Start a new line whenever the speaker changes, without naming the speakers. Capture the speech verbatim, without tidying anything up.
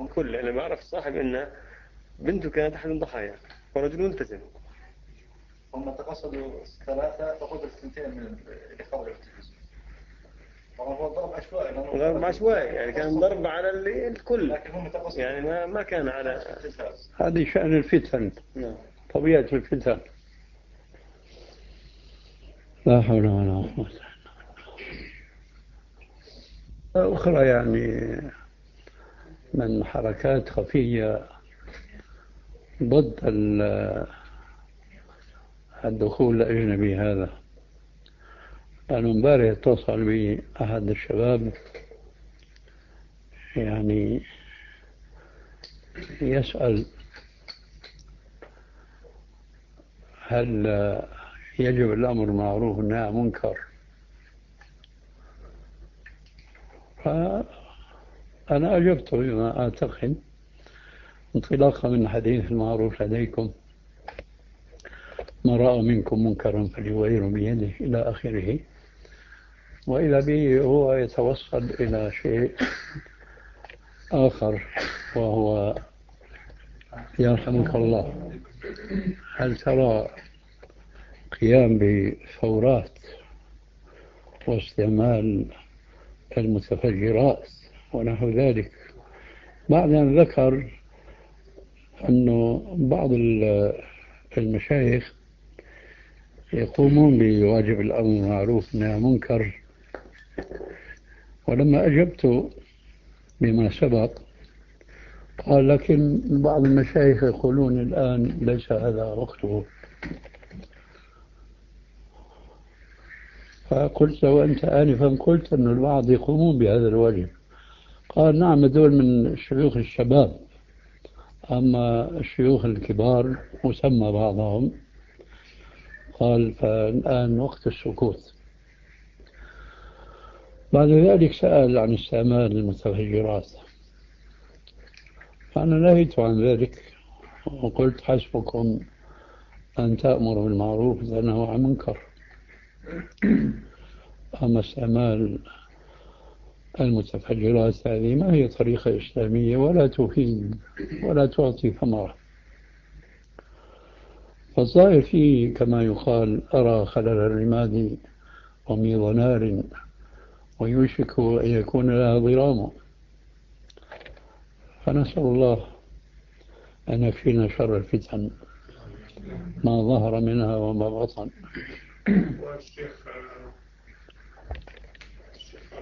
كل أنا بعرف صاحب إن بنته كانت أحد الضحايا ورجل ملتزم.
هم تقصدوا ثلاثة فقدر الثنتين من اللي خرجوا التلفزيون. هو ضرب عشوائي.
ضرب عشوائي يعني كان ضرب على الكل.
لكن هم تقصدوا
يعني ما ما كان على.
هذه شأن الفتن.
نعم.
طبيعة الفتن. لا حول ولا قوة. أخرى يعني من حركات خفية ضد الدخول الأجنبي هذا. أنا امبارح اتصل بي أحد الشباب يعني يسأل هل يجب الأمر بالمعروف والنهي عن المنكر. فأنا أجبته بما أعتقد انطلاقا من حديث المعروف لديكم من رأى منكم منكرا فليغيره بيده إلى آخره. وإذا به هو يتوصل إلى شيء آخر وهو يرحمك الله، هل ترى قيام بثورات واستعمال المتفجرات ونحو ذلك؟ بعد أن ذكر أنه بعض المشايخ يقومون بواجب الأمر بالمعروف والنهي عن المنكر، ولما أجبت بما سبق قال لكن بعض المشايخ يقولون الآن ليس هذا وقته. فقلت وأنت آنفا قلت أن البعض يقومون بهذا الواجب. قال نعم هذول من شيوخ الشباب، أما الشيوخ الكبار مسمى بعضهم. قال فالآن وقت السكوت. بعد ذلك سأل عن استعمال المتفجرات، فأنا نهيت عن ذلك وقلت حسبكم أن تأمروا بالمعروف وتنهوا عن المنكر. أما استعمال المتفجرات هذه ما هي طريقة إسلامية ولا تفيد ولا تعطي ثمرة. فالظاهر فيه كما يقال أرى خلل الرماد وميض نار ويوشك أن يكون لها ضرام. فنسأل الله أن يكفينا شر الفتن ما ظهر منها وما بطن.
والشيخ